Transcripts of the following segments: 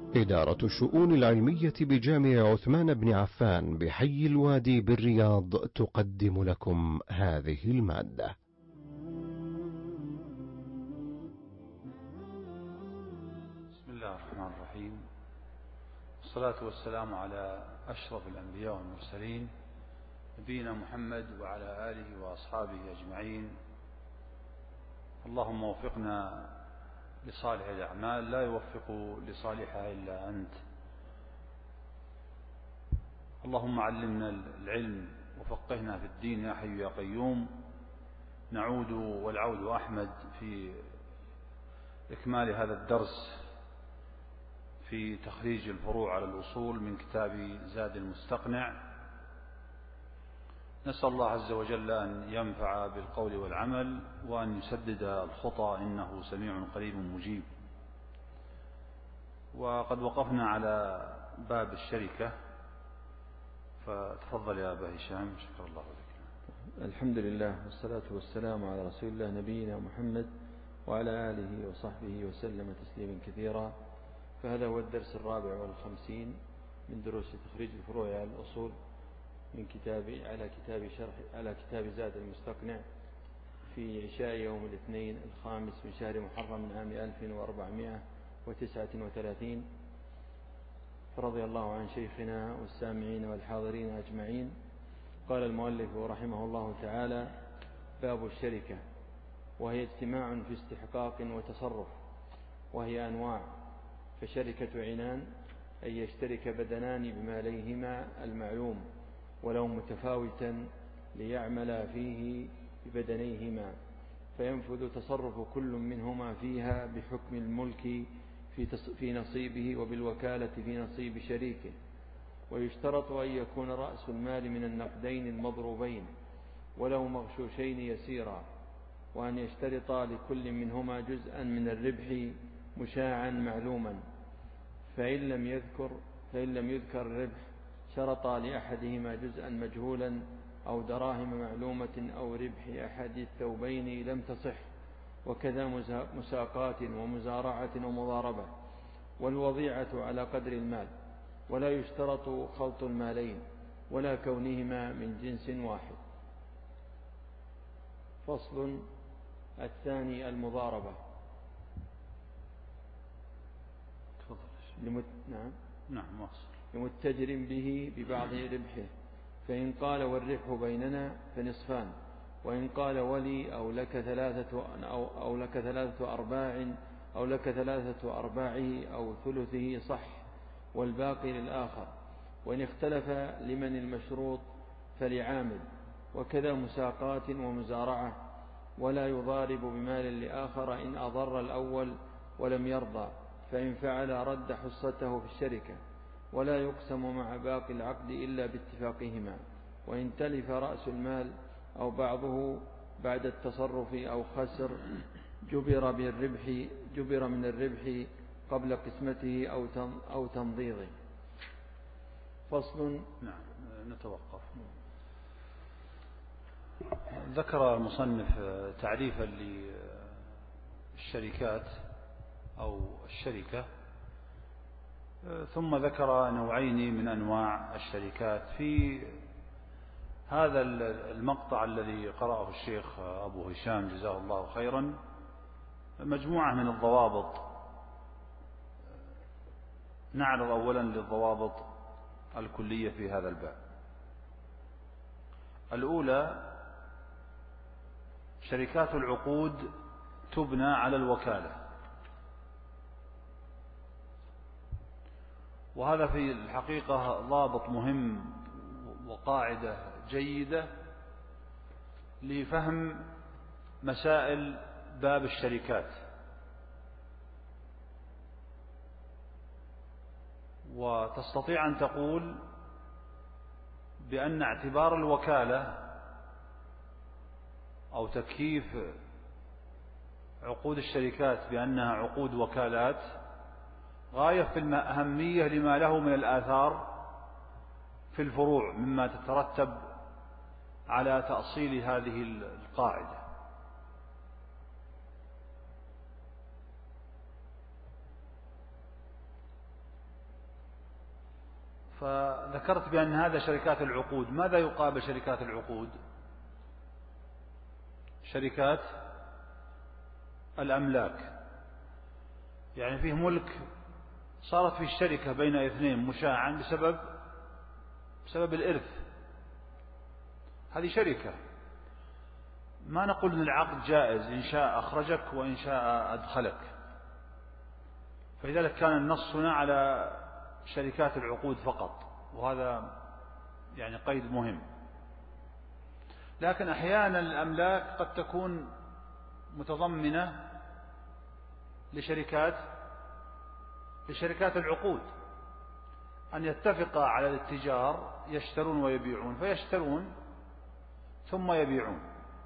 إدارة الشؤون العلمية بجامع عثمان بن عفان بحي الوادي بالرياض تقدم لكم هذه المادة. بسم الله الرحمن الرحيم، والصلاة والسلام على أشرف الأنبياء والمرسلين نبينا محمد وعلى آله وأصحابه أجمعين. اللهم وفقنا لصالح الأعمال، لا يوفق لصالحها إلا أنت. اللهم علمنا العلم وفقهنا في الدين يا حي يا قيوم. نعود والعود أحمد في إكمال هذا الدرس في تخريج الفروع على الأصول من كتاب زاد المستقنع. نسأل الله عز وجل أن ينفع بالقول والعمل وأن يسدد الخطى، إنه سميع قريب مجيب. وقد وقفنا على باب الشركة، فتفضل يا أبا هشام. شكر الله لك. الحمد لله والصلاة والسلام على رسول الله نبينا محمد وعلى آله وصحبه وسلم تسليما كثيرا. فهذا هو الدرس 54 من دروس تخريج الفروع على الأصول من على كتاب زاد المستقنع في عشاء يوم الاثنين 5 من شهر محرم من عام 1439. فرضي الله عن شيخنا والسامعين والحاضرين أجمعين. قال المؤلف رحمه الله تعالى: باب الشركة، وهي اجتماع في استحقاق وتصرف، وهي أنواع. فشركة عنان أن يشترك بدنان بماليهما المعلوم ولو متفاوتا ليعمل فيه ببدنيهما، فينفذ تصرف كل منهما فيها بحكم الملك في نصيبه وبالوكالة في نصيب شريكه. ويشترط أن يكون رأس المال من النقدين المضروبين ولو مغشوشين يسيرا، وأن يشترط لكل منهما جزءا من الربح مشاعا معلوما. فإن لم يذكر الربح شرط لأحدهما جزءا مجهولا أو دراهم معلومة أو ربح أحد الثوبين لم تصح. وكذا مساقات ومزارعة ومضاربة. والوضيعة على قدر المال، ولا يشترط خلط المالين ولا كونهما من جنس واحد. فصل الثاني المضاربة. نعم واصل. لمتجر به ببعض ربحه، فإن قال والربح بيننا فنصفان، وإن قال ولي أو لك ثلاثة أرباعه أو ثلثه صح، والباقي للآخر. وإن اختلف لمن المشروط فلعامل. وكذا مساقات ومزارعة. ولا يضارب بمال لآخر إن أضر الأول ولم يرضى، فإن فعل رد حصته في الشركة. ولا يقسم مع باقي العقد إلا باتفاقهما. وإن تلف رأس المال أو بعضه بعد التصرف أو خسر جبر من الربح قبل قسمته أو تمضيضه. فصل. نعم نتوقف. ذكر المصنف تعريفا للشركات أو الشركة، ثم ذكر نوعين من أنواع الشركات. في هذا المقطع الذي قرأه الشيخ أبو هشام جزاه الله خيرا مجموعة من الضوابط. نعرض أولا للضوابط الكلية في هذا الباب. الأولى: شركات العقود تبنى على الوكالة، وهذا في الحقيقة ضابط مهم وقاعدة جيدة لفهم مسائل باب الشركات. وتستطيع أن تقول بأن اعتبار الوكالة أو تكييف عقود الشركات بأنها عقود وكالات غاية في الأهمية لما له من الآثار في الفروع مما تترتب على تأصيل هذه القاعدة. فذكرت بأن هذا شركات العقود. ماذا يقابل شركات العقود؟ شركات الأملاك، يعني فيه ملك صارت فيه الشركة بين اثنين مشاعا بسبب الإرث، هذه شركة. ما نقول أن العقد جائز إن شاء أخرجك وإن شاء أدخلك، فلذلك كان النص هنا على شركات العقود فقط، وهذا يعني قيد مهم. لكن أحيانا الأملاك قد تكون متضمنة لشركات العقود، أن يتفقا على الاتجار، يشترون ويبيعون، فيشترون ثم يبيعون،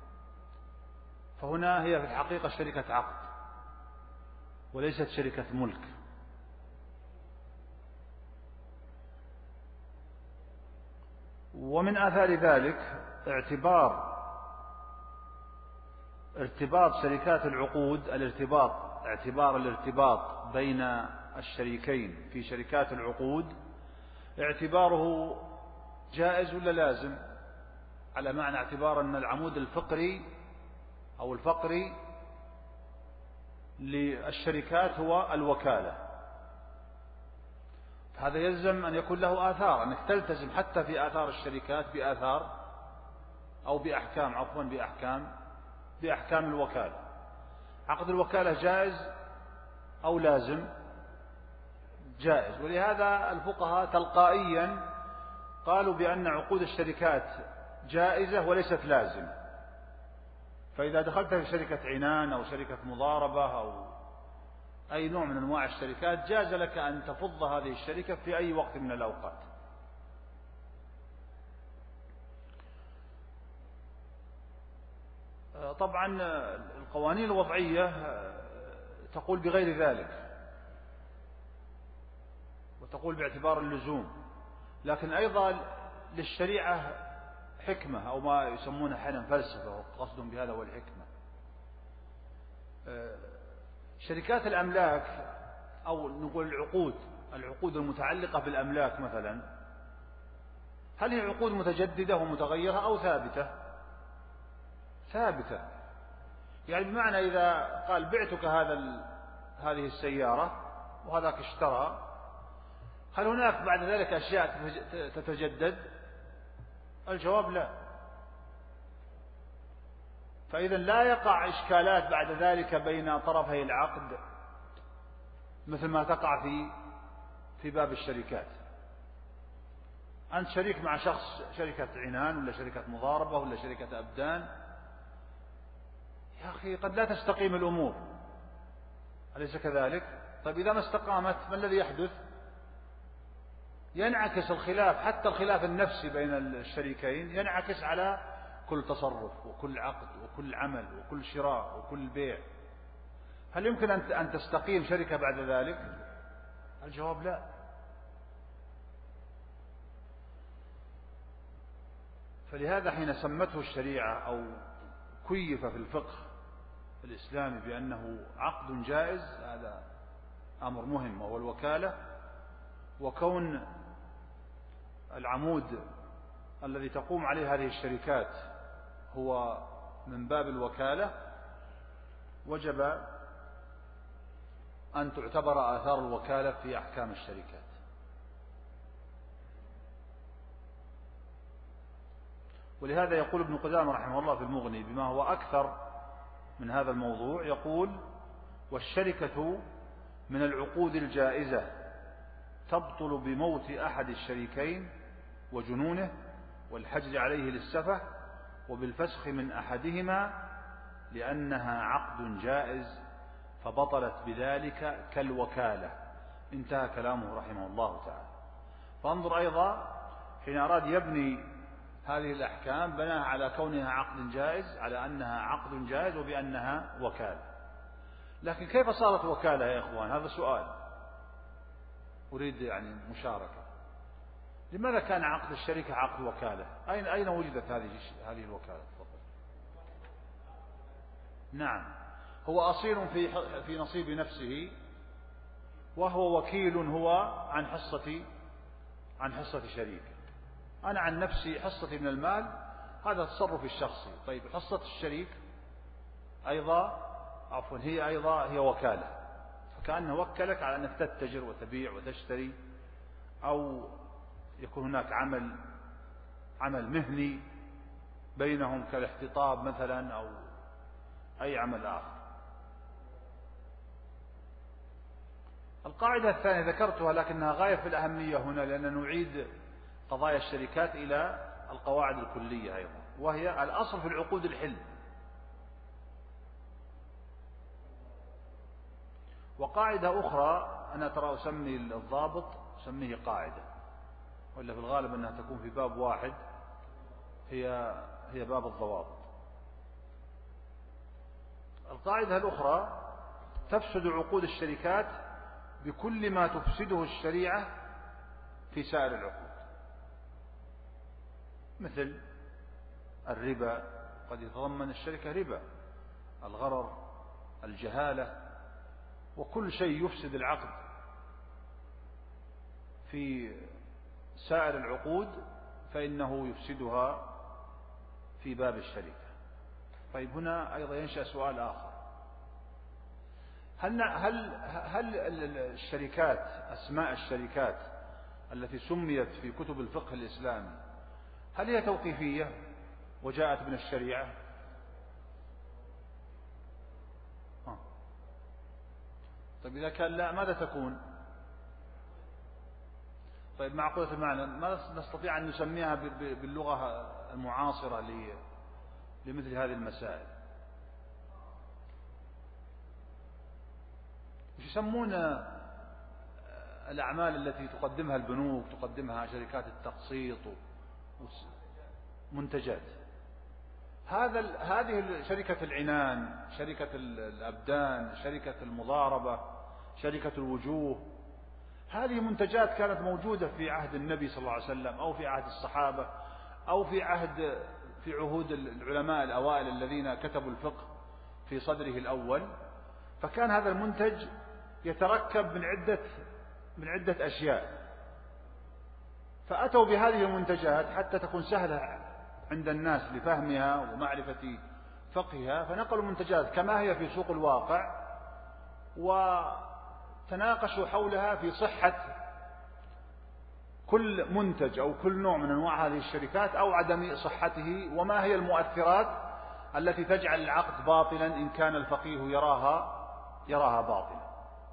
فهنا هي في الحقيقة شركة عقد وليست شركة ملك. ومن آثار ذلك ارتباط شركات العقود، اعتبار الارتباط بين الشريكين في شركات العقود، اعتباره جائز ولا لازم؟ على معنى اعتبار أن العمود الفقري أو الفقري للشركات هو الوكالة، هذا يلزم أن يكون له آثار، أنك تلتزم حتى في آثار الشركات بآثار أو بأحكام الوكالة. عقد الوكالة جائز أو لازم؟ جائز. ولهذا الفقهاء تلقائيا قالوا بأن عقود الشركات جائزة وليست لازمة. فإذا دخلت في شركة عنان أو شركة مضاربة أو أي نوع من أنواع الشركات، جاز لك أن تفض هذه الشركة في أي وقت من الأوقات. طبعا القوانين الوضعية تقول بغير ذلك، وتقول باعتبار اللزوم، لكن أيضا للشريعة حكمة، أو ما يسمونها أحيانا فلسفة، وقصدهم بهذا هو الحكمة. شركات الأملاك أو نقول العقود المتعلقة بالأملاك مثلا، هل هي عقود متجددة ومتغيرة أو ثابتة؟ ثابتة. يعني بمعنى إذا قال بعتك هذه السيارة وهذاك اشترى، هل هناك بعد ذلك أشياء تتجدد؟ الجواب لا. فإذا لا يقع إشكالات بعد ذلك بين طرفي العقد مثل ما تقع في باب الشركات. أنت شريك مع شخص، شركة عنان ولا شركة مضاربة ولا شركة أبدان، يا أخي قد لا تستقيم الأمور، أليس كذلك؟ طيب إذا ما استقامت ما الذي يحدث؟ ينعكس الخلاف، حتى الخلاف النفسي بين الشريكين ينعكس على كل تصرف وكل عقد وكل عمل وكل شراء وكل بيع. هل يمكن أن تستقيم شركة بعد ذلك؟ الجواب لا. فلهذا حين سمته الشريعة أو كيف في الفقه الإسلامي بأنه عقد جائز، هذا أمر مهم، وهو الوكالة. وكون العمود الذي تقوم عليه هذه الشركات هو من باب الوكالة، وجب أن تعتبر آثار الوكالة في أحكام الشركات. ولهذا يقول ابن قدامة رحمه الله في المغني بما هو أكثر من هذا الموضوع، يقول: والشركة من العقود الجائزة تبطل بموت أحد الشريكين وجنونه والحجر عليه للسفة وبالفسخ من أحدهما لأنها عقد جائز فبطلت بذلك كالوكالة. انتهى كلامه رحمه الله تعالى. فانظر أيضا حين أراد يبني هذه الأحكام بناها على كونها عقد جائز، على أنها عقد جائز وبأنها وكالة. لكن كيف صارت وكالة يا إخوان؟ هذا سؤال أريد يعني مشاركة. لماذا كان عقد الشركة عقد وكالة؟ أين وجدت هذه الوكالة؟ تفضل. نعم، هو أصيل في نصيب نفسه، وهو وكيل هو عن حصة عن حصة شريك. أنا عن نفسي حصتي من المال هذا تصرفي الشخصي. طيب حصة الشريك أيضا هي وكالة، فكأنه وكلك على أنك تتجر وتبيع وتشتري، أو يكون هناك عمل مهني بينهم كالاحتطاب مثلا أو أي عمل آخر. القاعدة الثانية ذكرتها لكنها غاية في الأهمية هنا، لأن نعيد قضايا الشركات إلى القواعد الكلية أيضا، وهي الأصل في العقود الحل. وقاعدة أخرى أنا ترى أسمي الضابط أسميه قاعدة، ولا في الغالب أنها تكون في باب واحد، هي باب الضوابط. القاعدة الأخرى: تفسد عقود الشركات بكل ما تفسده الشريعة في سائر العقود، مثل الربا، قد يتضمن الشركة ربا، الغرر، الجهالة، وكل شيء يفسد العقد في سائر العقود فإنه يفسدها في باب الشركة. طيب هنا أيضا ينشأ سؤال آخر: هل الشركات، أسماء الشركات التي سميت في كتب الفقه الإسلامي، هل هي توقيفية وجاءت من الشريعة؟ طيب إذا كان لا، ماذا تكون؟ طيب معقولة المعنى، ما نستطيع أن نسميها باللغة المعاصرة لمثل هذه المسائل؟ وش يسمون الأعمال التي تقدمها البنوك، تقدمها شركات التقسيط منتجات؟ هذه شركة العنان، شركة الأبدان، شركة المضاربة، شركة الوجوه، هذه منتجات كانت موجودة في عهد النبي صلى الله عليه وسلم، أو في عهد الصحابة، أو في عهود العلماء الأوائل الذين كتبوا الفقه في صدره الأول. فكان هذا المنتج يتركب من عدة أشياء، فأتوا بهذه المنتجات حتى تكون سهلة عند الناس لفهمها ومعرفة فقهها، فنقلوا المنتجات كما هي في سوق الواقع، وتناقشوا حولها في صحة كل منتج أو كل نوع من أنواع هذه الشركات أو عدم صحته، وما هي المؤثرات التي تجعل العقد باطلا إن كان الفقيه يراها باطلا.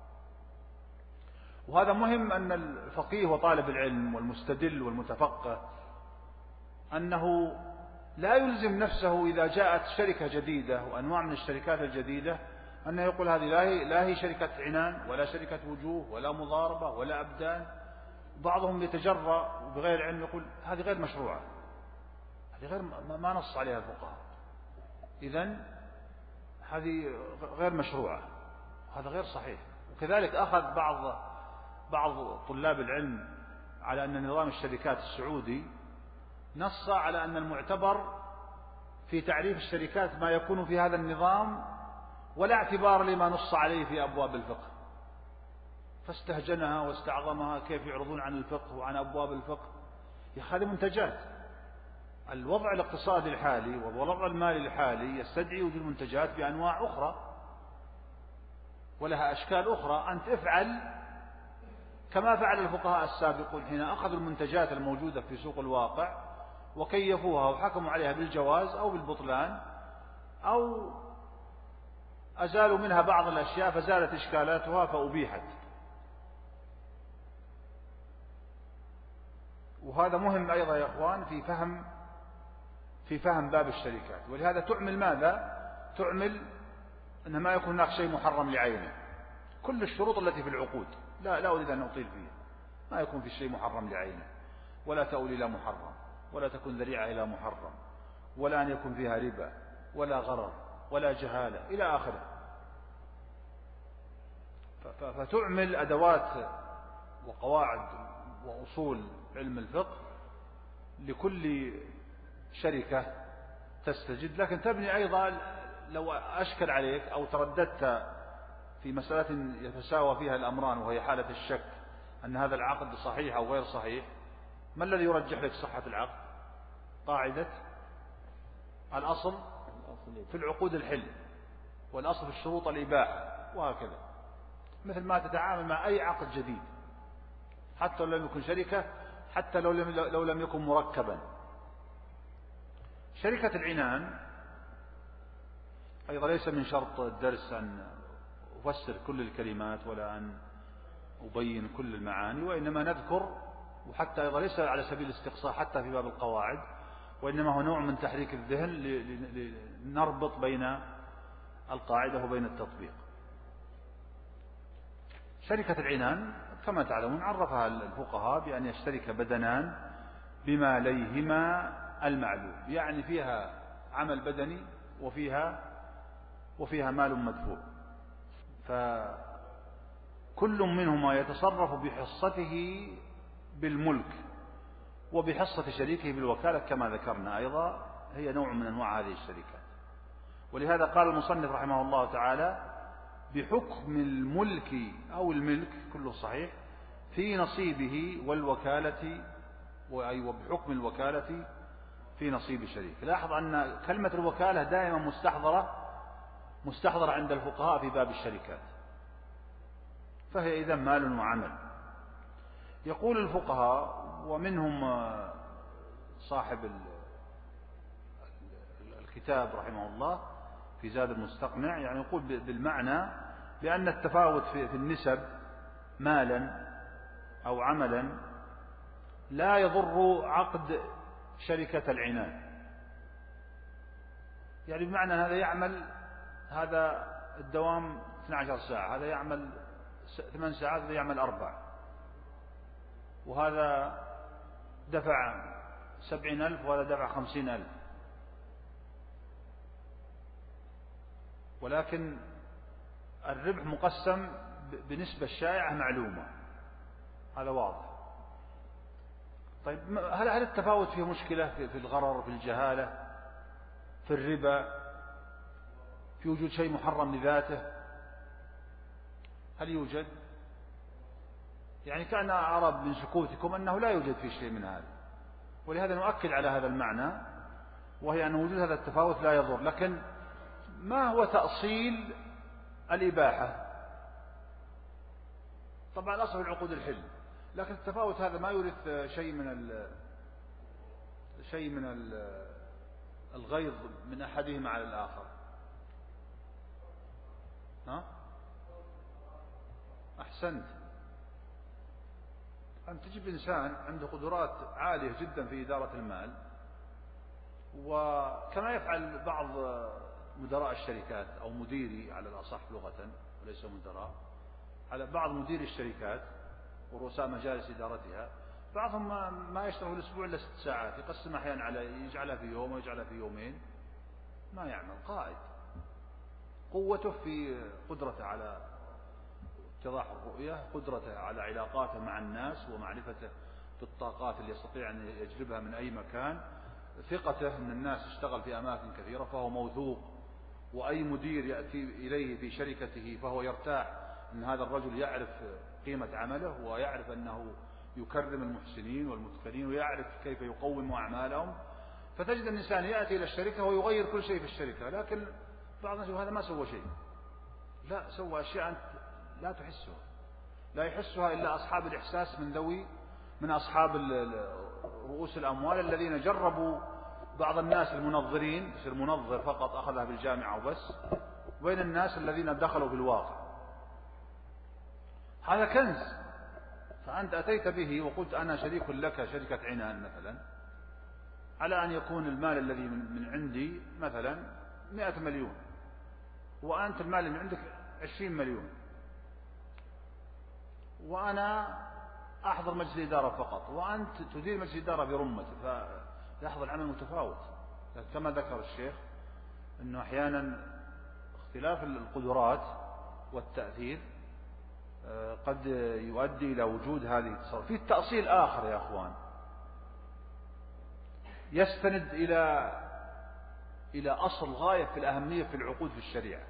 وهذا مهم، أن الفقيه وطالب العلم والمستدل والمتفقه أنه لا يلزم نفسه إذا جاءت شركة جديدة وأنواع من الشركات الجديدة أنه يقول هذه لا هي شركة عنان ولا شركة وجوه ولا مضاربة ولا أبدان. بعضهم يتجرأ بغير علم يقول هذه غير مشروعة، هذه غير ما نص عليها الفقهاء، إذن هذه غير مشروعة، هذا غير صحيح. وكذلك أخذ بعض طلاب العلم على أن نظام الشركات السعودي نص على أن المعتبر في تعريف الشركات ما يكون في هذا النظام، ولا اعتبار لما نص عليه في أبواب الفقه، فاستهجنها واستعظمها، كيف يعرضون عن الفقه وعن أبواب الفقه؟ يا هذه منتجات. الوضع الاقتصادي الحالي والوضع المالي الحالي يستدعي وجود منتجات بأنواع أخرى ولها أشكال أخرى. أنت افعل كما فعل الفقهاء السابقون حين أخذوا المنتجات الموجودة في سوق الواقع وكيفوها وحكموا عليها بالجواز أو بالبطلان، أو أزالوا منها بعض الأشياء فزالت إشكالاتها فأبيحت. وهذا مهم أيضا يا أخوان في فهم باب الشركات. ولهذا تعمل ماذا؟ تعمل أن ما يكون هناك شيء محرم لعينه، كل الشروط التي في العقود لا أريد أن أطيل فيها، ما يكون في شيء محرم لعينه، ولا تؤول إلى محرم، ولا تكون ذريعة إلى محرم، ولا أن يكون فيها ربا ولا غرر ولا جهالة إلى آخره. فتعمل أدوات وقواعد وأصول علم الفقه لكل شركة تستجد. لكن تبني أيضا، لو أشكل عليك أو ترددت في مسألة يتساوى فيها الأمران وهي حالة الشك أن هذا العقد صحيح أو غير صحيح، ما الذي يرجح لك صحة العقد؟ قاعدة الأصل في العقود الحل، والأصل في الشروط الإباحة، وهكذا. مثل ما تتعامل مع أي عقد جديد، حتى لو لم يكن شركة، حتى لو لم يكن مركبا. شركة العنان أيضا ليس من شرط الدرس أن أفسر كل الكلمات ولا أن أبين كل المعاني، وإنما نذكر، وحتى أيضا ليس على سبيل الاستقصاء حتى في باب القواعد، وإنما هو نوع من تحريك الذهن لنربط بين القاعدة وبين التطبيق. شركة العنان كما تعلمون عرفها الفقهاء بأن يشترك بدنان بما ليهما المعلوم، يعني فيها عمل بدني وفيها مال مدفوع، فكل منهما يتصرف بحصته بالملك وبحصة شريكه بالوكالة كما ذكرنا. أيضا هي نوع من أنواع هذه الشركات. ولهذا قال المصنف رحمه الله تعالى: بحكم الملك أو الملك كله صحيح في نصيبه والوكالة، وبحكم الوكالة في نصيب الشريك. لاحظ أن كلمة الوكالة دائما مستحضرة عند الفقهاء في باب الشركات، فهي إذن مال وعمل. يقول الفقهاء ومنهم صاحب الكتاب رحمه الله في زاد المستقنع، يعني يقول بالمعنى بأن التفاوت في النسب مالا أو عملا لا يضر عقد شركة العنان. يعني بمعنى هذا يعمل، هذا الدوام 12 ساعة، هذا يعمل 8 ساعات، هذا يعمل 4، وهذا دفع 70,000 وهذا دفع 50,000، ولكن الربح مقسم بنسبة شائعة معلومة، هذا واضح. طيب هل التفاوت فيه مشكلة في الغرر، في الجهالة، في الربا، في وجود شيء محرم لذاته؟ هل يوجد؟ يعني كان أرى من سكوتكم أنه لا يوجد في شيء من هذا، ولهذا نؤكد على هذا المعنى، وهي أن وجود هذا التفاوت لا يضر. لكن ما هو تأصيل الإباحة؟ طبعا الأصل في العقود الحل، لكن التفاوت هذا ما يورث شيء من الغيظ من أحدهما على الآخر. ها؟ أحسنت. أن تجيب إنسان عنده قدرات عالية جدا في إدارة المال، وكما يفعل بعض مدراء الشركات أو مديري على الأصح لغة وليس مدراء، على بعض مديري الشركات ورؤساء مجالس إدارتها، بعضهم ما يشتغل الأسبوع إلا 6 ساعات، يقسم أحيانا على يجعلها في يوم ويجعلها في يومين، ما يعمل. قائد قوته في قدرته على اتضاح الرؤية، قدرته على علاقاته مع الناس ومعرفته بالطاقات اللي يستطيع أن يجلبها من أي مكان، ثقته أن الناس اشتغل في أماكن كثيرة فهو موثوق، وأي مدير يأتي إليه في شركته فهو يرتاح أن هذا الرجل يعرف قيمة عمله، ويعرف أنه يكرم المحسنين والمتقنين، ويعرف كيف يقوم أعمالهم. فتجد الإنسان يأتي إلى الشركة ويغير كل شيء في الشركة، لكن بعض الناس هذا ما سوى شيء، لا سوى أشياء أنت لا تحسها، لا يحسها إلا أصحاب الإحساس من أصحاب رؤوس الأموال الذين جربوا. بعض الناس المنظرين يصير منظر فقط أخذها بالجامعة وبس، وبين الناس الذين دخلوا في الواقع. هذا كنز، فأنت أتيت به وقلت أنا شريك لك شركة عنان مثلا، على أن يكون المال الذي من عندي مثلا 100 مليون، وأنت المال اللي عندك 20 مليون، وأنا أحضر مجلس الإدارة فقط، وأنت تدير مجلس الإدارة برمته، فيحضر العمل متفاوت. كما ذكر الشيخ أنه أحيانا اختلاف القدرات والتأثير قد يؤدي إلى وجود هذه التصرف. في تأصيل آخر يا أخوان يستند إلى أصل غاية في الأهمية في العقود في الشريعة.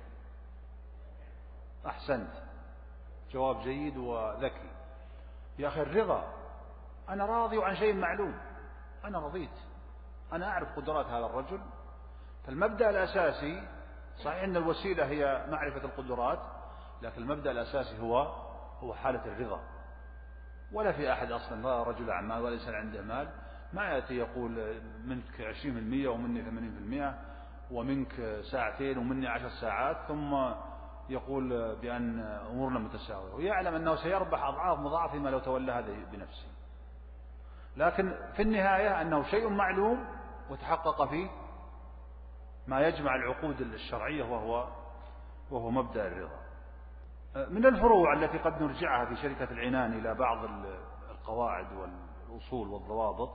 أحسنت، جواب جيد وذكي. يا أخي أنا راضي عن شيء معلوم، أنا رضيت، أنا أعرف قدرات هذا الرجل. فالمبدأ الأساسي صحيح أن الوسيلة هي معرفة القدرات، لكن المبدأ الأساسي هو حالة الرضا. ولا في أحد أصلا، لا رجل أعمال ولا إنسان عنده مال، ما يأتي يقول منك 20% ومني 80% ومنك ساعتين ومني 10 ساعات ثم يقول بأن أمورنا متساوية، ويعلم أنه سيربح أضعاف مضاعفة ما لو تولى هذا بنفسه. لكن في النهاية أنه شيء معلوم وتحقق فيه ما يجمع العقود الشرعية وهو مبدأ الرضا. من الفروع التي قد نرجعها في شركة العنان إلى بعض القواعد والأصول والضوابط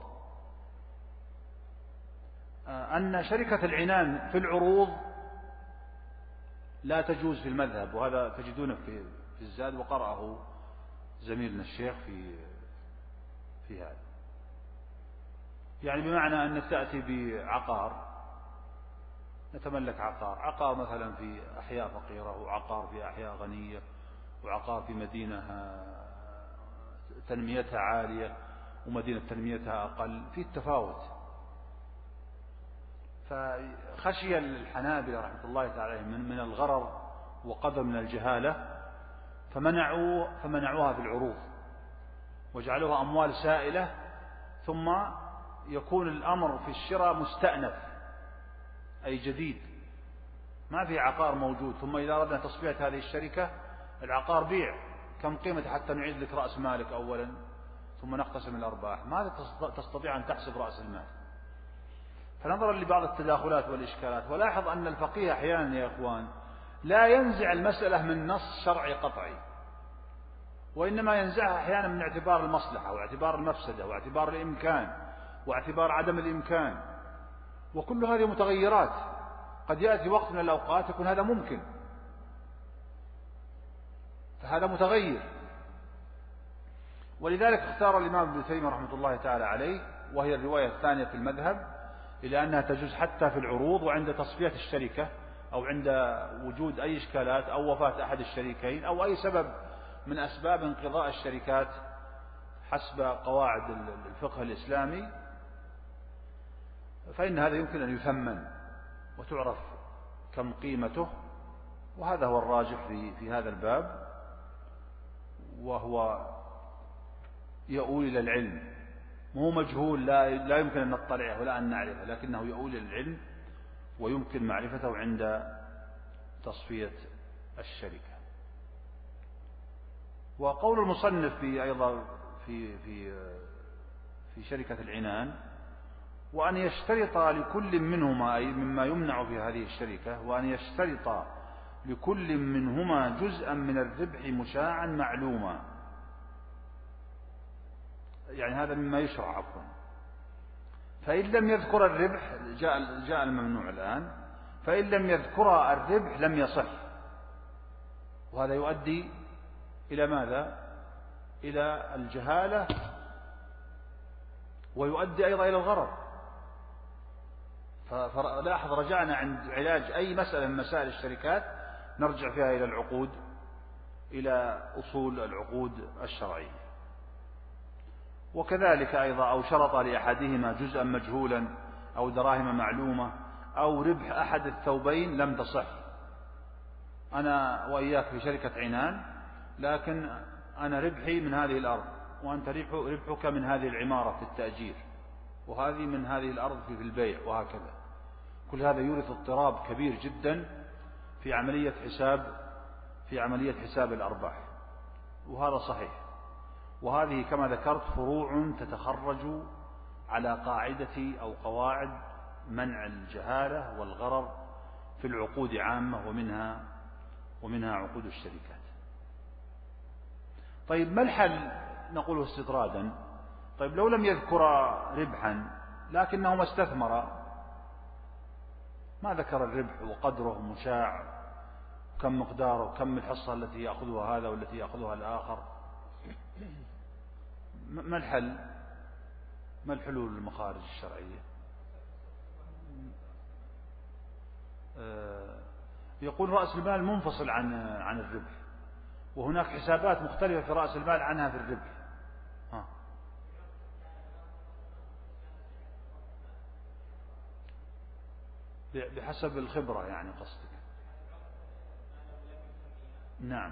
أن شركة العنان في العروض لا تجوز في المذهب، وهذا تجدونه في الزاد وقرأه زميلنا الشيخ في هذا. يعني بمعنى أنك تأتي بعقار، نتملك عقار مثلا في أحياء فقيرة، وعقار في أحياء غنية، وعقار في مدينة تنميتها عالية ومدينة تنميتها أقل، في التفاوت. فخشي الحنابلة رحمة الله تعالى من الغرر وقدر من الجهالة فمنعوها في العروض وجعلوها أموال سائلة، ثم يكون الأمر في الشراء مستأنف أي جديد، ما في عقار موجود. ثم إذا أردنا تصفية هذه الشركة العقار بيع، كم قيمة حتى نعيد لك رأس مالك أولا ثم نقتسم الأرباح، ماذا تستطيع أن تحسب رأس المال؟ فنظرا لبعض التداخلات والإشكالات. ولاحظ أن الفقيه أحيانا يا إخوان لا ينزع المسألة من نص شرعي قطعي، وإنما ينزعها أحيانا من اعتبار المصلحة واعتبار المفسدة واعتبار الإمكان واعتبار عدم الإمكان، وكل هذه متغيرات. قد يأتي وقت من الأوقات يكون هذا ممكن، فهذا متغير. ولذلك اختار الإمام ابن تيمية رحمة الله تعالى عليه، وهي الرواية الثانية في المذهب، إلى أنها تجوز حتى في العروض وعند تصفية الشركة أو عند وجود أي إشكالات أو وفاة أحد الشريكين أو أي سبب من أسباب انقضاء الشركات حسب قواعد الفقه الإسلامي، فإن هذا يمكن أن يثمن وتعرف كم قيمته. وهذا هو الراجح في هذا الباب، وهو يؤول إلى العلم، مو مجهول لا يمكن أن نطلعه ولا أن نعرفه، لكنه يؤول إلى العلم ويمكن معرفته عند تصفية الشركة. وقول المصنف أيضا في شركة العنان: وأن يشترط لكل منهما، أي مما يمنع في هذه الشركة، وأن يشترط لكل منهما جزءا من الربح مشاعا معلوما. يعني هذا مما يشرع عفوا. فإن لم يذكر الربح، جاء الممنوع الآن، فإن لم يذكر الربح لم يصح. وهذا يؤدي إلى ماذا؟ إلى الجهالة، ويؤدي أيضا إلى الغرر. فلاحظ رجعنا عند علاج أي مسألة من مسائل الشركات نرجع فيها إلى العقود، إلى أصول العقود الشرعية. وكذلك أيضا أو شرط لأحدهما جزءا مجهولا أو دراهم معلومة أو ربح أحد الثوبين لم تصح. أنا وإياك في شركة عنان، لكن أنا ربحي من هذه الأرض وأنت ربحك من هذه العمارة في التأجير، وهذه من هذه الأرض في البيع، وهكذا. كل هذا يورث اضطراب كبير جدا في عملية حساب الأرباح، وهذا صحيح. وهذه كما ذكرت فروع تتخرج على قاعدة أو قواعد منع الجهالة والغرر في العقود عامة، ومنها عقود الشركات. طيب ما الحل؟ نقوله استطرادا. طيب لو لم يذكر ربحا لكنهما استثمر، ما ذكر الربح وقدره مشاع، كم مقداره، كم الحصة التي يأخذها هذا والتي يأخذها الآخر، ما الحل؟ ما الحلول المخارج الشرعية؟ يقول رأس المال منفصل عن الربح، وهناك حسابات مختلفة في رأس المال عنها في الربح. بحسب الخبرة يعني قصدك. نعم.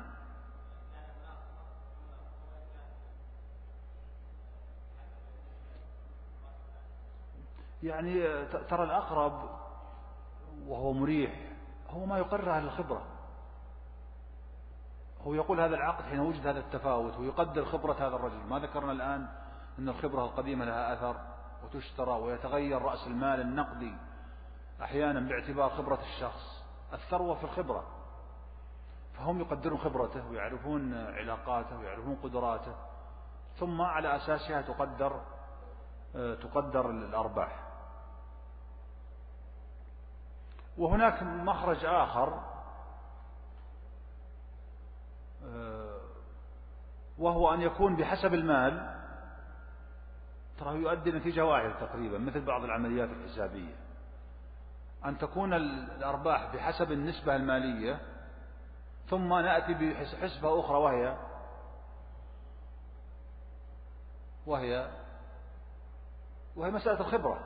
يعني ترى الأقرب وهو مريح هو ما يقرر أهل الخبرة. هو يقول هذا العقد حين وجد هذا التفاوت ويقدر خبرة هذا الرجل. ما ذكرنا الآن أن الخبرة القديمة لها أثر وتشترى ويتغير رأس المال النقدي أحيانا باعتبار خبرة الشخص. الثروة في الخبرة، فهم يقدرون خبرته ويعرفون علاقاته ويعرفون قدراته، ثم على أساسها تقدر الأرباح. وهناك مخرج آخر وهو أن يكون بحسب المال، ترى يؤدي نتيجة واحدة تقريبا مثل بعض العمليات الحسابية، أن تكون الأرباح بحسب النسبة المالية، ثم نأتي بحسبة أخرى وهي مسألة الخبرة.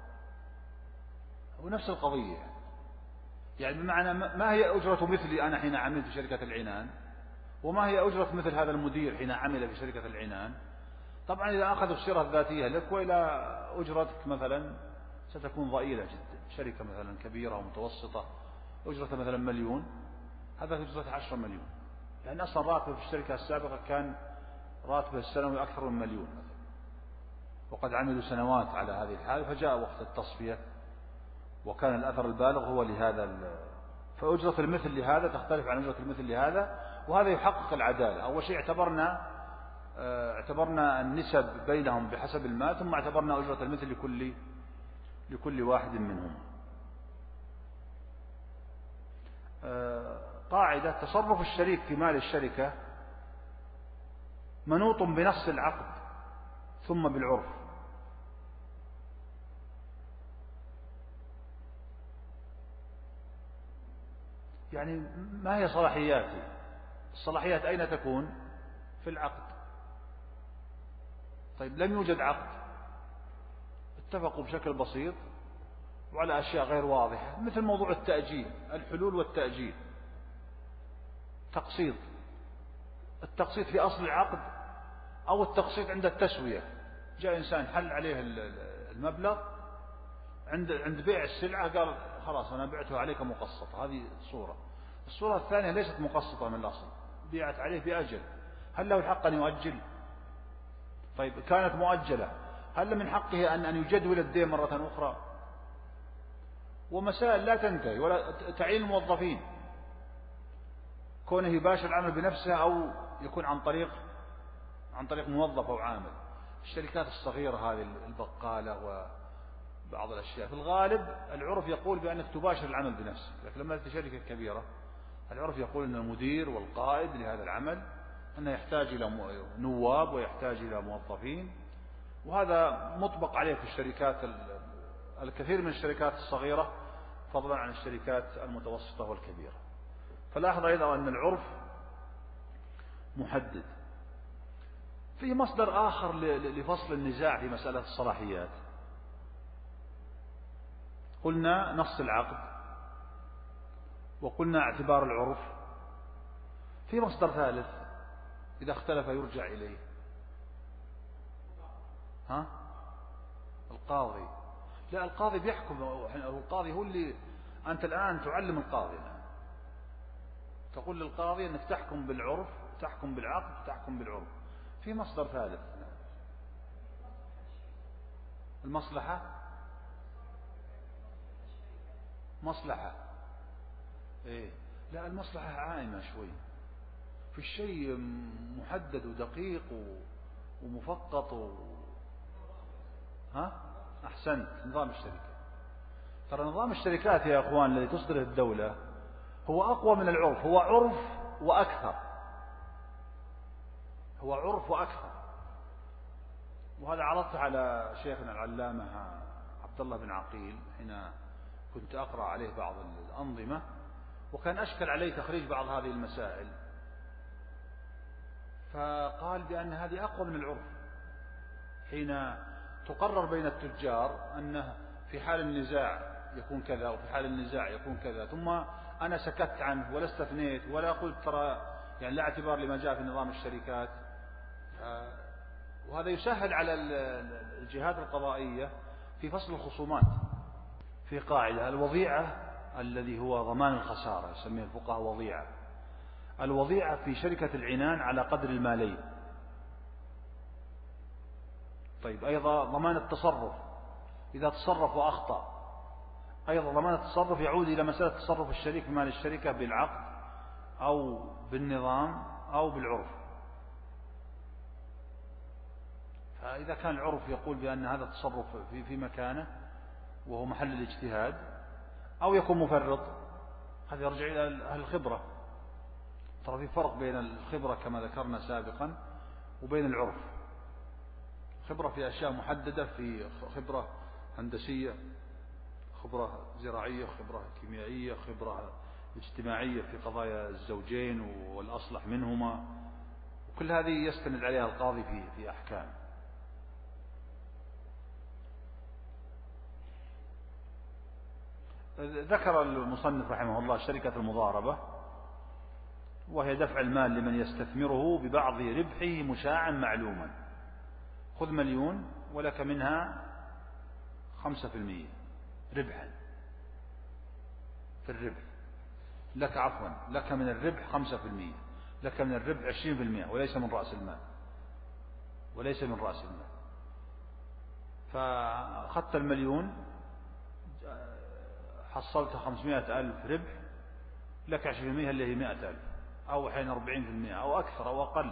ونفس القضية يعني بمعنى ما هي أجرة مثلي أنا حين عملت في شركة العنان، وما هي أجرة مثل هذا المدير حين عمل في شركة العنان. طبعا إذا أخذوا السيرة الذاتية لك وإلى أجرتك مثلا ستكون ضئيلة جدا. شركة مثلا كبيرة ومتوسطة أجرة مثلا 1,000,000، هذا أجرة 10 مليون، لأن أصلا راتبه في الشركة السابقة كان راتبه السنوي أكثر من 1,000,000 مثلا، وقد عملوا سنوات على هذه الحالة، فجاء وقت التصفية وكان الأثر البالغ هو لهذا فأجرة المثل لهذا تختلف عن أجرة المثل لهذا، وهذا يحقق العدالة. أول شيء اعتبرنا النسب بينهم بحسب المال، ثم اعتبرنا أجرة المثل لكل واحد منهم. قاعدة: تصرف الشريك في مال الشركة منوط بنص العقد ثم بالعرف. يعني ما هي صلاحياتي؟ الصلاحيات أين تكون؟ في العقد. طيب لم يوجد عقد، اتفقوا بشكل بسيط وعلى أشياء غير واضحة، مثل موضوع التأجيل، الحلول والتأجيل، تقسيط، التقسيط في أصل العقد أو التقسيط عند التسوية. جاء إنسان حل عليه المبلغ عند بيع السلعة، قال خلاص أنا بعتها عليك مقسطة. هذه صورة. الصورة الثانية ليست مقسطة من الأصل، بيعت عليه بأجل، هل له الحق أن يؤجل؟ طيب كانت مؤجلة، هل من حقه أن يجدول الدين مرة أخرى؟ ومسائل لا تنتهي، ولا تعيين الموظفين، كونه يباشر العمل بنفسه أو يكون عن طريق موظف أو عامل. الشركات الصغيرة هذه البقالة وبعض الأشياء، في الغالب العرف يقول بأنك تباشر العمل بنفسك، لكن لما تأتي شركة كبيرة العرف يقول أن المدير والقائد لهذا العمل أنه يحتاج إلى نواب ويحتاج إلى موظفين، وهذا مطبق عليه في الشركات الكثير من الشركات الصغيرة فضلا عن الشركات المتوسطة والكبيرة. فلاحظ أيضا أن العرف محدد. في مصدر آخر لفصل النزاع في مسألة الصلاحيات، قلنا نص العقد، وقلنا اعتبار العرف. في مصدر ثالث إذا اختلف يرجع إليه، القاضي. لا، القاضي بيحكم، القاضي هو اللي أنت الآن تعلم القاضي الآن. تقول للقاضي أنك تحكم بالعرف، تحكم بالعقد، تحكم بالعرف. في مصدر ثالث، المصلحة. مصلحة إيه؟ لا، المصلحة عائمة شوي، في الشيء محدد ودقيق ومفقط أحسنت. نظام الشركة، ترى نظام الشركات يا أخوان الذي تصدره الدولة هو أقوى من العرف، هو عرف وأكثر، هو عرف وأكثر. وهذا عرضت على شيخنا العلامة عبد الله بن عقيل حين كنت أقرأ عليه بعض الأنظمة، وكان أشكل عليه تخريج بعض هذه المسائل، فقال بأن هذه أقوى من العرف. حين تقرر بين التجار أنه في حال النزاع يكون كذا، وفي حال النزاع يكون كذا، ثم أنا سكت عنه ولا استثنيت ولا قلت ترى يعني لا اعتبار لما جاء في نظام الشركات. وهذا يسهل على الجهات القضائية في فصل الخصومات. في قاعدة الوضيعة الذي هو ضمان الخسارة، يسميه الفقهاء وضيعة. الوضيعة في شركة العنان على قدر المالين. طيب أيضا ضمان التصرف إذا تصرف وأخطأ، أيضا ضمان التصرف يعود إلى مسألة تصرف الشريك في مال الشركة بالعقد أو بالنظام أو بالعرف. فإذا كان العرف يقول بأن هذا التصرف في مكانه وهو محل الاجتهاد، أو يكون مفرط، هذا يرجع إلى أهل الخبرة. ترى في فرق بين الخبرة كما ذكرنا سابقا وبين العرف. خبرة في أشياء محددة، في خبرة هندسية، خبرة زراعية، خبرة كيميائية، خبرة اجتماعية في قضايا الزوجين والأصلح منهما، وكل هذه يستند عليها القاضي في أحكام. ذكر المصنف رحمه الله شركة المضاربة، وهي دفع المال لمن يستثمره ببعض ربحه مشاعا معلوما. خذ 1,000,000 ولك منها 5% ربحا في الربح، لك من الربح 5%، لك من الربح 20%، وليس من رأس المال. فأخذت 1,000,000 حصلت 500,000 ربح، لك 20% اللي هي 100,000 أو حين 40% أو أكثر أو أقل.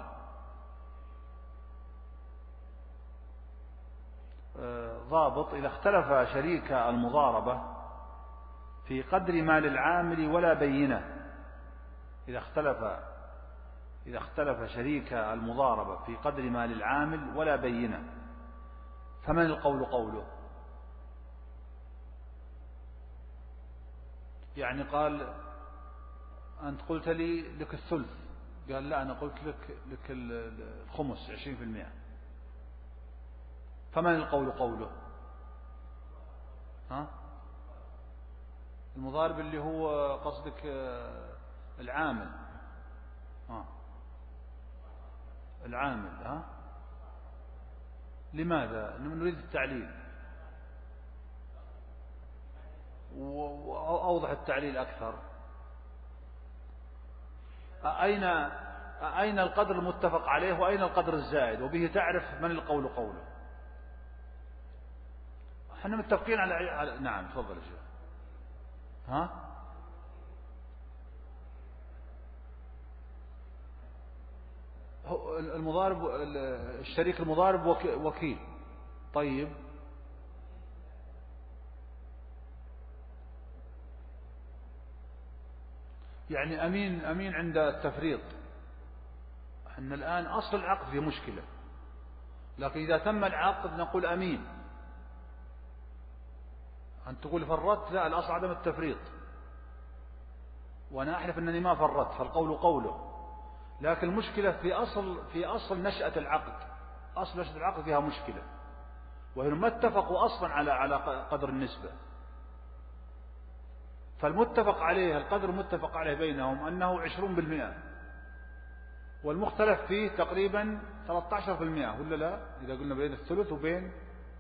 ضابط: إذا اختلف شريك المضاربة في قدر مال العامل ولا بينة. إذا اختلف شريك المضاربة في قدر مال العامل ولا بينة، فمن القول قوله؟ يعني قال أنت قلت لي لك الثلث، قال لا أنا قلت لك الخمس 20%، فمن القول قوله؟ المضارب اللي هو قصدك العامل. العامل. لماذا نريد التعليل؟ وأوضح التعليل أكثر. أين القدر المتفق عليه وأين القدر الزائد، وبه تعرف من القول قوله. احنا متفقين على نعم تفضل يا شيخ. المضارب، الشريك المضارب وكيل. طيب يعني أمين عند التفريط. احنا الآن أصل العقد فيه مشكلة، لكن إذا تم العقد نقول أمين. أن تقول فرطت، لا، الأصل عدم التفريط، وأنا أحلف أنني ما فرطت، فالقول قوله. لكن المشكلة في أصل نشأة العقد. أصل نشأة العقد فيها مشكلة، وهم ما اتفقوا أصلا على قدر النسبة. فالمتفق عليه، القدر المتفق عليه بينهم أنه 20%، والمختلف فيه تقريبا 13%، ولا لا؟ إذا قلنا بين الثلث وبين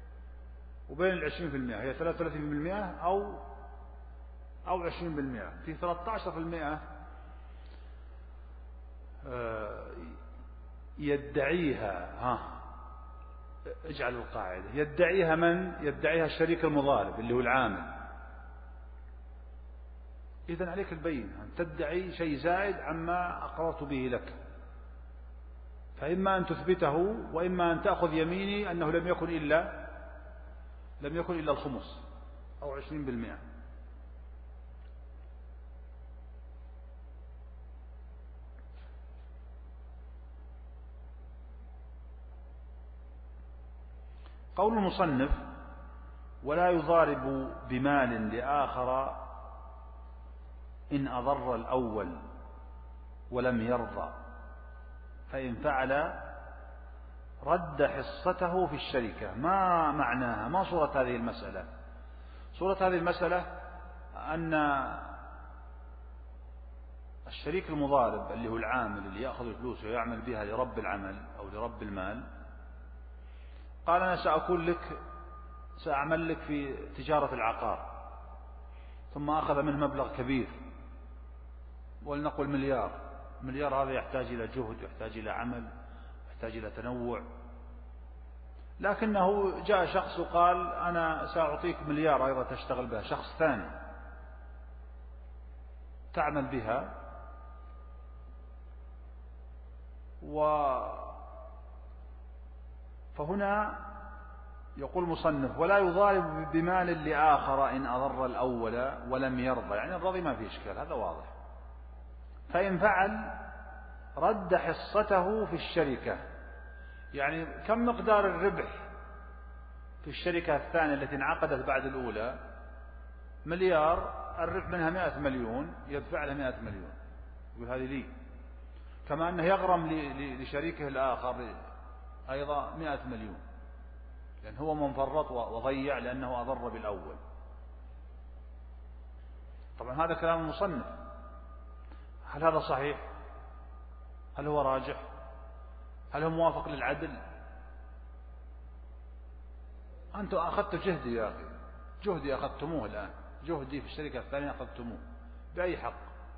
20%، هي 33% أو 20%. في 13% يدعيها، اجعل القاعدة، يدعيها من؟ يدعيها الشريك المضارب اللي هو العامل. إذن عليك البين، أن تدعي شيء زائد عما أقررت به لك، فإما أن تثبته وإما أن تأخذ يميني أنه لم يكن إلا الخمس أو 20%. قول المصنف: ولا يضارب بمال لآخر إن أضر الأول ولم يرضى، فإن فعل رد حصته في الشركة. ما معناها؟ ما صورة هذه المسألة؟ صورة هذه المسألة أن الشريك المضارب اللي هو العامل اللي يأخذ الفلوس ويعمل بها لرب العمل أو لرب المال، قال أنا سأعمل لك في تجارة العقار، ثم أخذ منه مبلغ كبير، ولنقل مليار هذا يحتاج إلى جهد، يحتاج إلى عمل، يحتاج إلى تنوع، لكنه جاء شخص وقال أنا سأعطيك مليار أيضا تشتغل بها، شخص ثاني تعمل بها، فهنا يقول المصنف ولا يضارب بمال لآخر إن أضر الأول ولم يرضى، يعني الرضي ما في إشكال، هذا واضح. فإن فعل رد حصته في الشركة، يعني كم مقدار الربح في الشركة الثانية التي انعقدت بعد الأولى؟ مليار، الربح منها 100 مليون، يدفع له 100 مليون، يقول هذه لي، كما أنه يغرم لشريكه الآخر أيضا 100 مليون، لأن هو من فرط وضيع لأنه أضر بالأول. طبعا هذا كلام المصنف، هل هذا صحيح؟ هل هو راجح؟ هل هو موافق للعدل؟ أنتم أخذتوا جهدي يا أخي، جهدي أخذتموه الآن، جهدي في الشركة الثانية أخذتموه بأي حق؟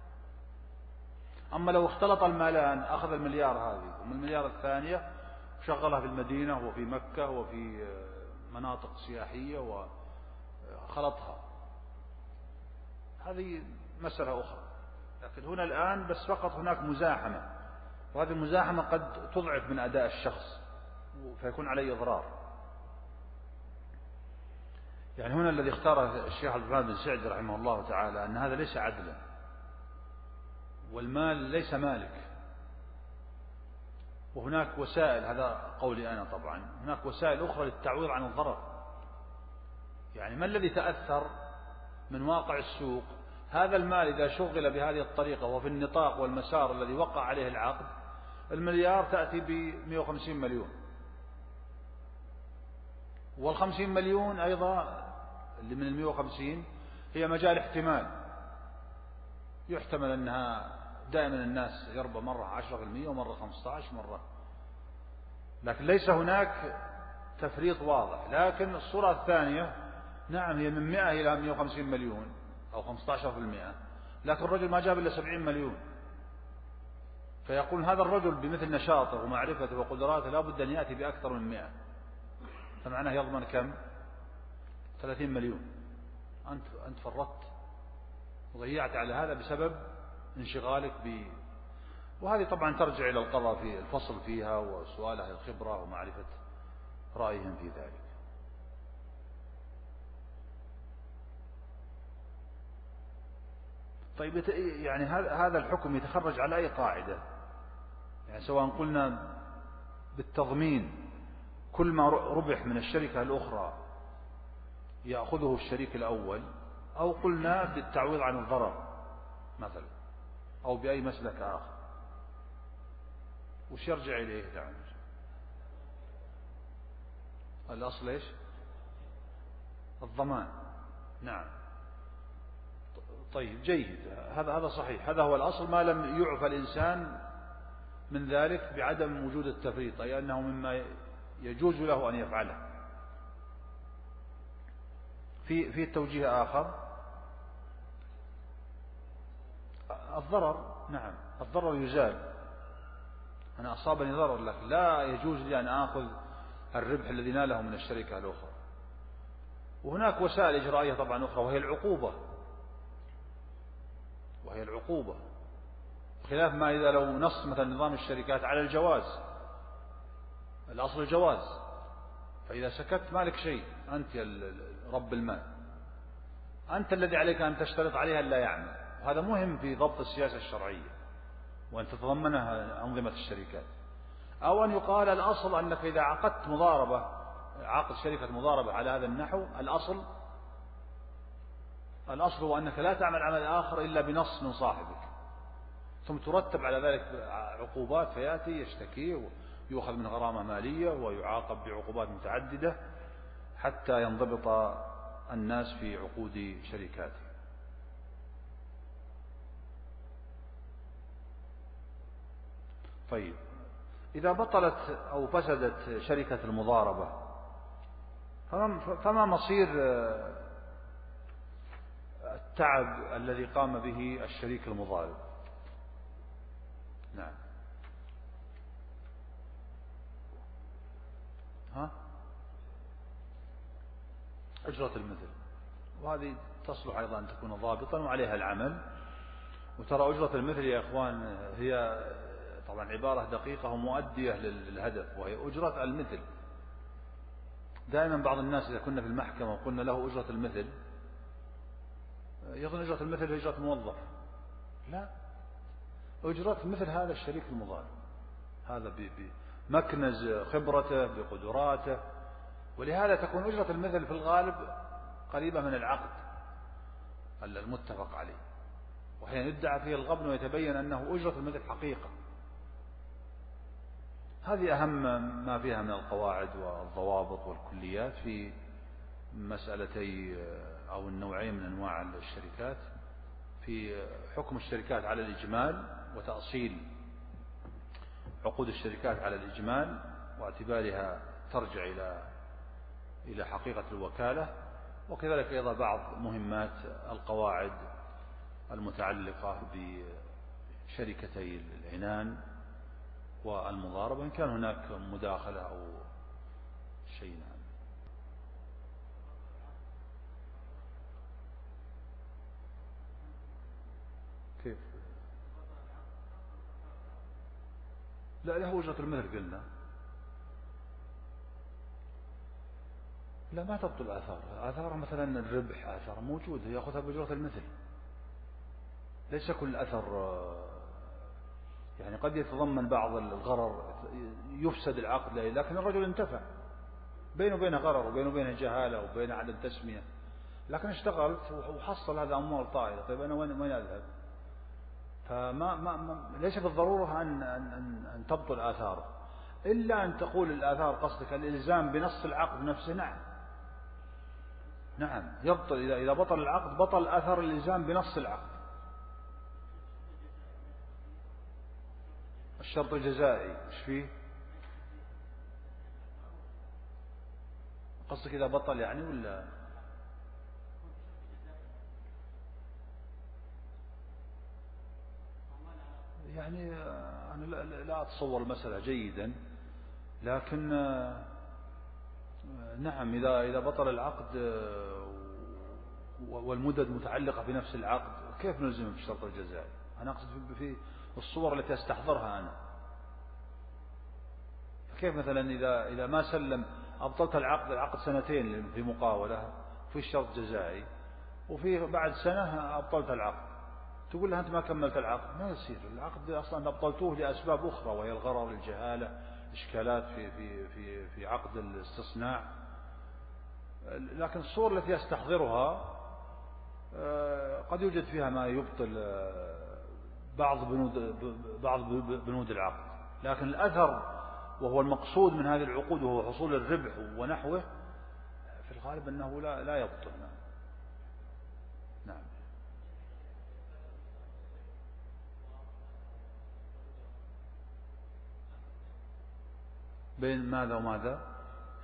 أما لو اختلط المالان، أخذ المليار هذه ومن المليار الثانية وشغلها في المدينة وفي مكة وفي مناطق سياحية وخلطها، هذه مسألة أخرى. لكن هنا الآن بس فقط هناك مزاحمة، وهذه المزاحمة قد تضعف من أداء الشخص فيكون عليه إضرار. يعني هنا الذي اختاره الشيخ عبد الرحمن بن سعد رحمه الله تعالى أن هذا ليس عدلا، والمال ليس مالك، وهناك وسائل، هذا قولي أنا طبعا، هناك وسائل أخرى للتعويض عن الضرر. يعني ما الذي تأثر من واقع السوق؟ هذا المال إذا شغل بهذه الطريقة وفي النطاق والمسار الذي وقع عليه العقد، المليار تأتي ب150 مليون، وال50 مليون أيضا اللي من 150 هي مجال احتمال، يحتمل أنها دائما الناس يربى مرة 10% ومرة 15 مرة، لكن ليس هناك تفريط واضح. لكن الصورة الثانية نعم هي من 100 إلى 150 مليون أو 15%، لكن الرجل ما جاب إلا 70 مليون، فيقول هذا الرجل بمثل نشاطه ومعرفته وقدراته لا بد أن يأتي بأكثر من 100، فمعناه يضمن كم؟ 30 مليون. أنت فرطت وضيعت على هذا بسبب انشغالك وهذه طبعا ترجع إلى القضاء في الفصل فيها وسؤال أهل الخبرة ومعرفة رأيهم في ذلك. طيب يعني هذا الحكم يتخرج على أي قاعدة؟ يعني سواء قلنا بالتضمين كل ما ربح من الشركة الأخرى يأخذه الشريك الأول، أو قلنا بالتعويض عن الضرر مثلا، أو بأي مسلك آخر، وش يرجع إليه؟ يعني الأصل إيش؟ الضمان. نعم طيب جيد، هذا صحيح، هذا هو الأصل ما لم يعفى الإنسان من ذلك بعدم وجود التفريط، أي أنه مما يجوز له أن يفعله. في توجيه آخر الضرر، نعم الضرر يزال، أنا أصابني ضرر لكن لا يجوز لي أن آخذ الربح الذي ناله من الشركة الأخرى. وهناك وسائل إجرائية طبعا أخرى وهي العقوبة، خلاف ما إذا لو نص مثلا نظام الشركات على الجواز، الأصل الجواز، فإذا سكت مالك شيء، أنت يا رب المال، أنت الذي عليك أن تشترط عليها ألا يعمل. وهذا مهم في ضبط السياسة الشرعية وأن تتضمنها أنظمة الشركات. أو أن يقال الأصل أنك إذا عقدت عقد شركة مضاربة على هذا النحو، الأصل هو أنك لا تعمل عمل آخر إلا بنص من صاحبك، ثم ترتب على ذلك عقوبات، فيأتي يشتكي ويؤخذ من غرامة مالية ويعاقب بعقوبات متعددة حتى ينضبط الناس في عقود شركاتهم. طيب، إذا بطلت أو فسدت شركة المضاربة فما مصير التعب الذي قام به الشريك المضارب؟ نعم. أجرة المثل، وهذه تصلح أيضا أن تكون ضابطا وعليها العمل. وترى أجرة المثل يا إخوان هي طبعا عبارة دقيقة ومؤدية للهدف، وهي أجرة المثل. دائما بعض الناس إذا كنا في المحكمة وقلنا له أجرة المثل يظن أجرة المثل هي أجرة موظف. لا، أجرة مثل هذا الشريك المضارب، هذا بمكنز خبرته بقدراته. ولهذا تكون أجرة المثل في الغالب قريبة من العقد المتفق عليه، وحين يدعى فيه الغبن ويتبين أنه أجرة المثل حقيقة. هذه أهم ما فيها من القواعد والضوابط والكليات في مسألتي أو النوعين من أنواع الشركات، في حكم الشركات على الإجمال وتأصيل عقود الشركات على الإجمال واعتبارها ترجع إلى حقيقة الوكالة، وكذلك أيضا بعض مهمات القواعد المتعلقة بشركتي العنان والمضاربة إن كان هناك مداخلة أو شيء. نعم. كيف؟ لا، له أجرة المثل قلنا. لا، ما تبطل آثار مثلا الربح، آثار موجودة يأخذها بأجرة المثل. ليس كل أثر، يعني قد يتضمن بعض الغرر يفسد العقد، لكن الرجل انتفع، بينه وبينه غرر وبينه وبينه جهالة وبينه عدم تسمية، لكن اشتغلت وحصل هذا أموال طائلة. طيب أنا وين أذهب؟ ليس بالضرورة أن تبطل آثاره، إلا أن تقول الآثار قصدك الإلزام بنص العقد نفسه. نعم يبطل. إذا بطل العقد بطل أثر الإلزام بنص العقد. الشرط الجزائي ايش فيه؟ قصدك إذا بطل يعني ولا؟ يعني أنا لا أتصور المسألة جيدا، لكن نعم إذا بطل العقد والمدد متعلقة بنفس العقد كيف نلزمه بالشرط الجزائي؟ أنا أقصد في الصور التي أستحضرها أنا. كيف مثلا إذا ما سلم أبطلت العقد سنتين في مقاولة في الشرط الجزائي، وفي بعد سنة أبطلت العقد، تقول له أنت ما كملت العقد؟ ما يصير. العقد أصلا أبطلتوه لأسباب أخرى، وهي الغرر، الجهالة، إشكالات في عقد الاستصناع. لكن الصور التي أستحضرها قد يوجد فيها ما يبطل بعض بنود العقد، لكن الأثر وهو المقصود من هذه العقود وهو حصول الربح ونحوه في الغالب أنه لا يبطل. نعم. بين ماذا وماذا؟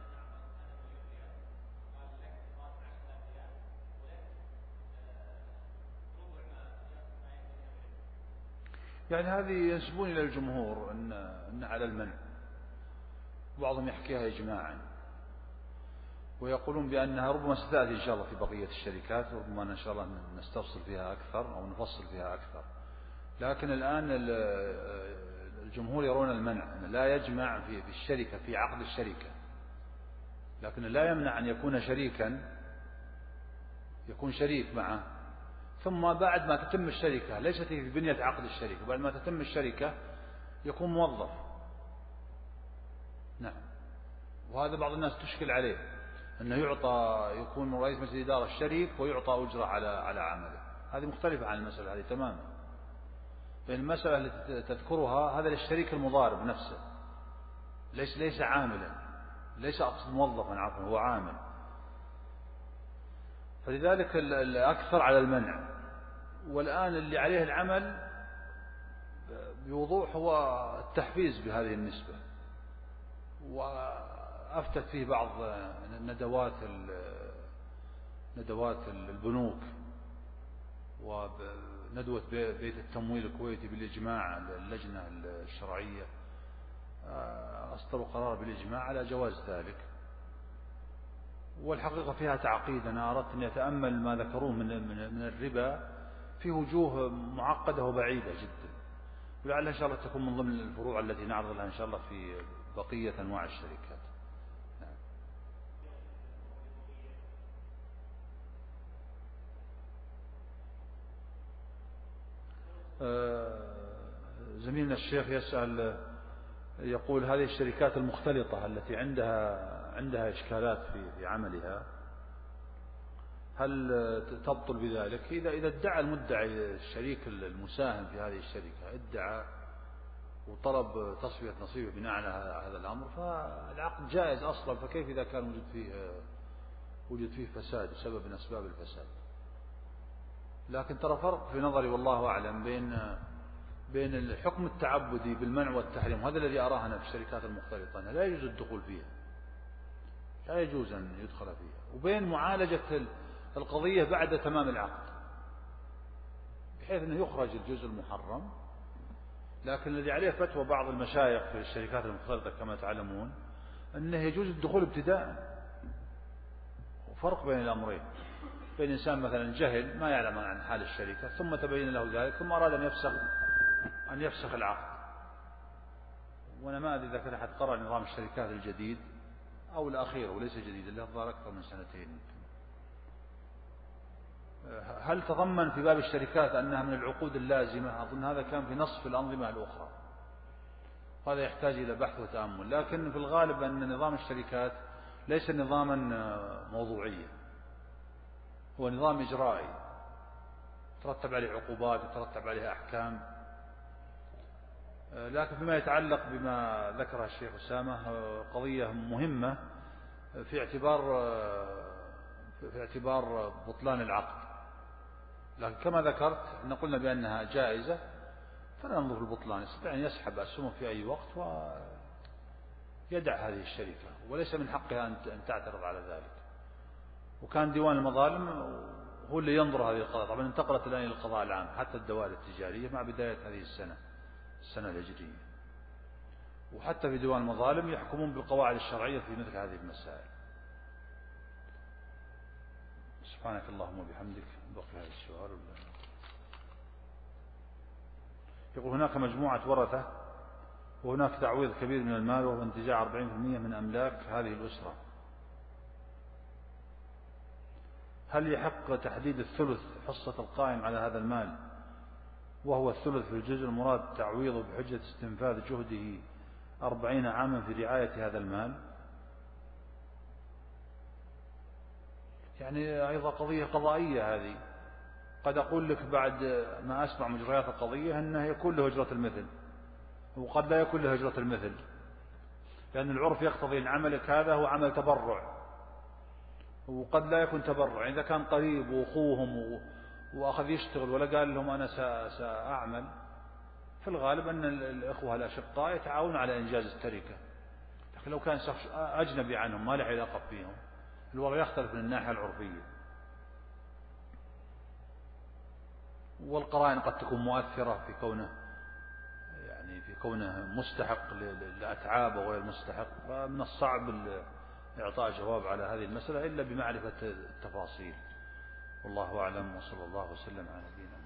يعني هذه ينسبون إلى الجمهور أن على المنع، بعضهم يحكيها إجماعا ويقولون بأنها ربما ستأتي إن شاء الله في بقية الشركات، ربما إن شاء الله نستفصل فيها أكثر أو نفصل فيها أكثر. لكن الآن الجمهور يرون المنع، أن لا يجمع في الشركة في عقد الشركة، لكن لا يمنع أن يكون شريكا، يكون شريك معه، ثم بعد ما تتم الشركة ليست في بنية عقد الشركة، بعد ما تتم الشركة يكون موظف. نعم. وهذا بعض الناس تشكل عليه أنه يكون رئيس مجلس الإدارة الشريك ويعطى أجرة على عمله. هذه مختلفة عن المسألة هذه تماما. بين المسألة التي تذكرها هذا للشريك المضارب نفسه، ليس عاملا، ليس أقصد موظفا، عفوا هو عامل. فلذلك الأكثر على المنع. والآن اللي عليه العمل بوضوح هو التحفيز بهذه النسبة، وأفتت فيه بعض ندوات البنوك وندوة بيت التمويل الكويتي بالإجماع اللجنة الشرعية أصدروا قرار بالإجماع على جواز ذلك. والحقيقة فيها تعقيد، أنا أردت أن يتأمل ما ذكروه من الربا في وجوه معقدة وبعيدة جدا، ولعل إن شاء الله تكون من ضمن الفروع التي نعرض لها إن شاء الله في بقية أنواع الشركات. زميلنا الشيخ يسأل يقول هذه الشركات المختلطة التي عندها إشكالات في عملها هل تبطل بذلك؟ إذا ادعى المدعي الشريك المساهم في هذه الشركة ادعى وطلب تصفية نصيبه بناء على هذا الأمر فالعقد جائز أصلا، فكيف إذا كان وجد فيه فساد سبب من أسباب الفساد؟ لكن ترى فرق في نظري والله أعلم بين الحكم التعبدي بالمنع والتحريم، هذا الذي أراه أنا في الشركات المختلطة لا يجوز الدخول فيها، لا يجوز أن يدخل فيها، وبين معالجة القضية بعد تمام العقد بحيث أنه يخرج الجزء المحرم. لكن الذي عليه فتوى بعض المشايخ في الشركات المختلطة كما تعلمون أنه يجوز الدخول ابتداء. وفرق بين الأمرين، بين إنسان مثلا جهل ما يعلم عن حال الشركة ثم تبين له ذلك ثم أراد أن يفسخ العقد. وأنا ما أدري إذا كان أحد قرأ نظام الشركات الجديد أو الأخير وليس جديد اللي ظهر أكثر من سنتين، هل تضمن في باب الشركات أنها من العقود اللازمة؟ أظن هذا كان في نصف الأنظمة الأخرى، هذا يحتاج إلى بحث وتأمل. لكن في الغالب أن نظام الشركات ليس نظاما موضوعيا، هو نظام إجرائي ترتب عليه عقوبات وترتب عليه أحكام. لكن فيما يتعلق بما ذكره الشيخ أسامة قضية مهمة في اعتبار بطلان العقد. لكن كما ذكرت أن قلنا بأنها جائزة فلا ننظر في البطلان، يستطيع أن يسحب أسهمه في أي وقت ويدع هذه الشركة وليس من حقها أن تعترض على ذلك. وكان ديوان المظالم هو اللي ينظر هذه القضايا، طبعا انتقلت الآن إلى القضاء العام حتى الدوائر التجارية مع بداية هذه السنة الهجرية. وحتى في ديوان المظالم يحكمون بالقواعد الشرعية في مثل هذه المسائل. سبحانك اللهم وبحمدك. بقي هذا السؤال يقول هناك مجموعة ورثة وهناك تعويض كبير من المال وهو انتزاع 40% من أملاك هذه الأسرة، هل يحق تحديد الثلث حصة القائم على هذا المال وهو الثلث في الجزء المراد تعويضه بحجة استنفاذ جهده 40 عاما في رعاية هذا المال؟ يعني أيضا قضية قضائية هذه، قد أقول لك بعد ما أسمع مجريات القضية أنه يكون له هجرة المثل وقد لا يكون له هجرة المثل، لأن العرف يقتضي أن عملك هذا هو عمل تبرع وقد لا يكون تبرع. إذا كان قريب وأخوهم وأخذ يشتغل ولا قال لهم أنا سأعمل، في الغالب أن الأخوة الأشقاء يتعاونون على إنجاز التركة. لكن لو كان شخص أجنبي عنهم ما له علاقة فيهم الوضع يختلف من الناحية العرفية، والقرائن قد تكون مؤثرة في كونه مستحق للأتعاب وغير مستحق، فمن الصعب إعطاء جواب على هذه المسألة إلا بمعرفة التفاصيل. والله أعلم وصلى الله وسلم على نبينا.